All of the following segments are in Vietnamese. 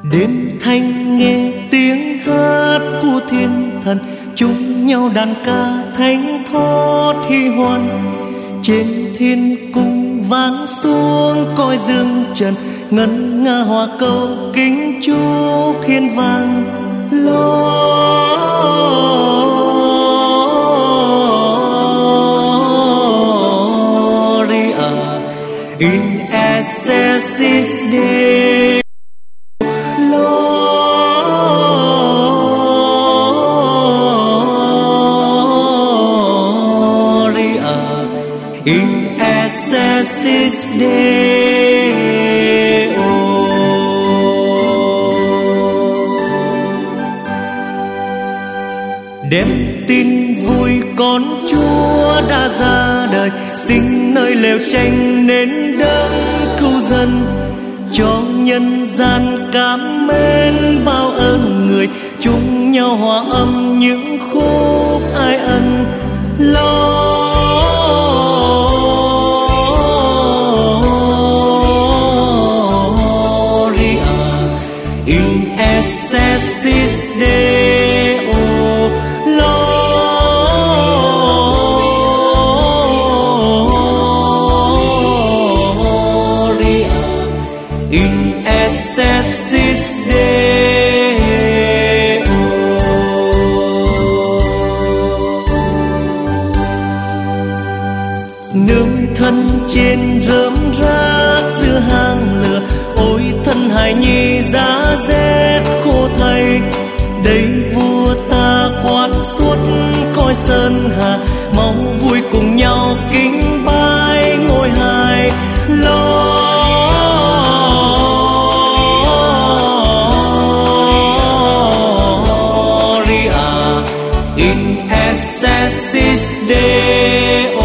Đêm thanh nghe tiếng hát của thiên thần, chung nhau đàn ca thánh thót hy hoan. Trên thiên cung vang xuống cõi dương trần, ngân nga hòa câu kính chúc hiên vang. Gloria in excelsis Deo. Gloria in excelsis Deo. Đem tin vui con Chúa đã ra đời, sinh nơi lều tranh nên đấng cứu dân. Cho nhân gian cảm mến bao ơn người, chung nhau hòa âm những khúc ai ân. Gloria in excelsis Deo. Gloria in excelsis Deo. Nương thân trên rơm rác giữa hang lửa, ôi thân hài nhi giá rét khô thay. Đây vua ta quán suốt cõi sơn hà, mau vui cùng nhau kính bái ngôi hài. Gloria in excelsis Deo.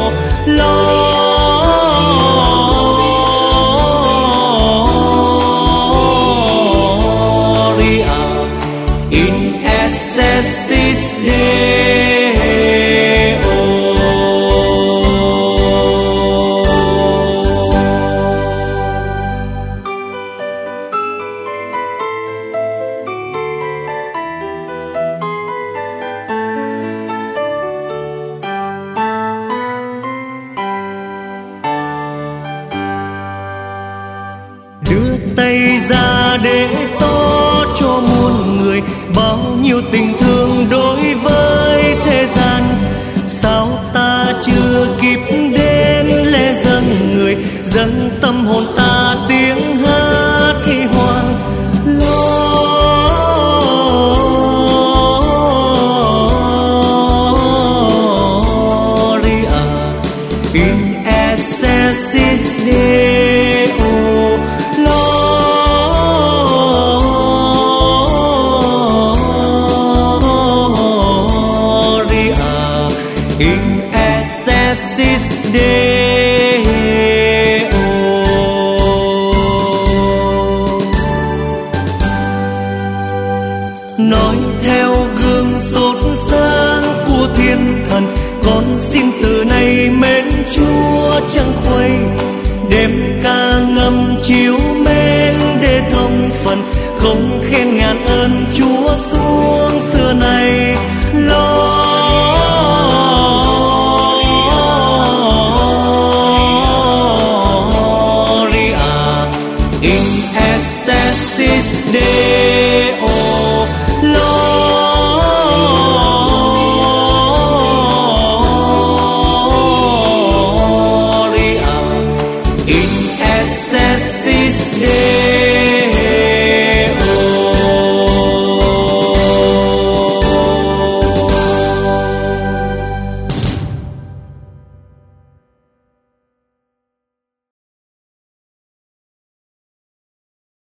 Gloria in excelsis Deo. Đưa tay ra để tỏ cho muôn người bao nhiêu tình thương đối với thế gian. Sao ta chưa kịp đến lễ dâng người, dâng tâm hồn ta tiếng hát hy hoan. Gloria in excelsis Deo. Gloria in excelsis Deo. Nói theo gương sốt sáng của thiên thần, con xin từ nay mến Chúa chẳng khuây. Đêm ca ngâm chiếu mến để thông phần, không khen ngàn ơn Chúa xuống xưa này.